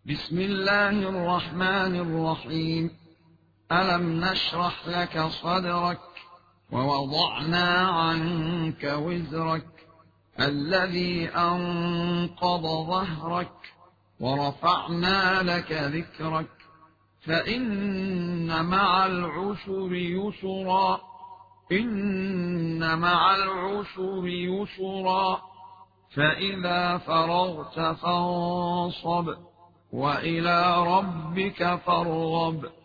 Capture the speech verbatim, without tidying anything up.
بسم الله الرحمن الرحيم. ألم نشرح لك صدرك ووضعنا عنك وزرك الذي أنقض ظهرك ورفعنا لك ذكرك فإن مع العسر يسرا إن مع العسر يسرا فإذا فرغت فانصب وإلى ربك فارغب.